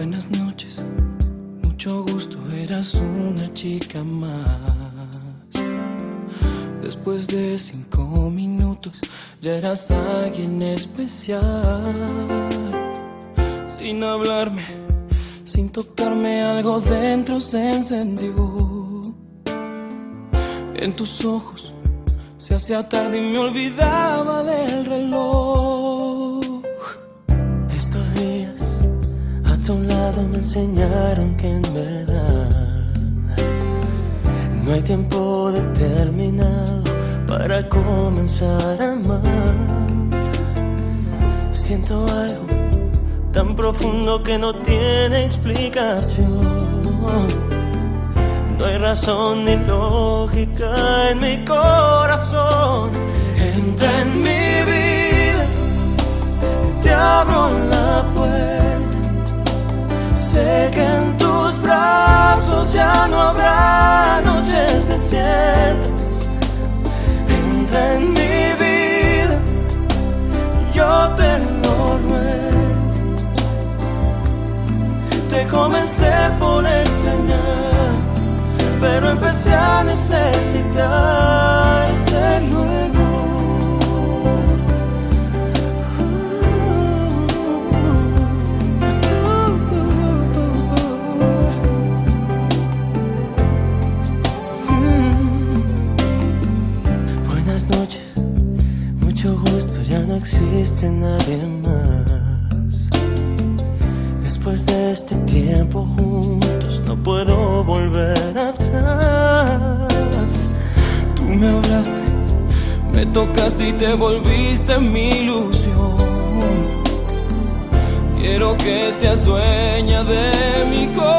Buenas noches, mucho gusto, eras una chica más. Después de 5 minutos ya eras alguien especial. Sin hablarme, sin tocarme, algo dentro se encendió. En tus ojos se hacía tarde y me olvidaba del reloj. Estos días a tu lado me enseñaron que en verdad no hay tiempo determinado para comenzar a amar. Siento algo tan profundo que no tiene explicación. No hay razón ni lógica en mi corazón. Entra en mi vida, te abro la puerta. Sé que en tus brazos ya no habrá noches desiertas. Entra en mi vida, yo te lo ruego. Te comencé por extrañar, pero empecé a necesitarte luego. Buenas noches, mucho gusto, ya no existe nadie más. Después de este tiempo juntos no puedo volver atrás. Tú me hablaste, me tocaste y te volviste mi ilusión. Quiero que seas dueña de mi corazón.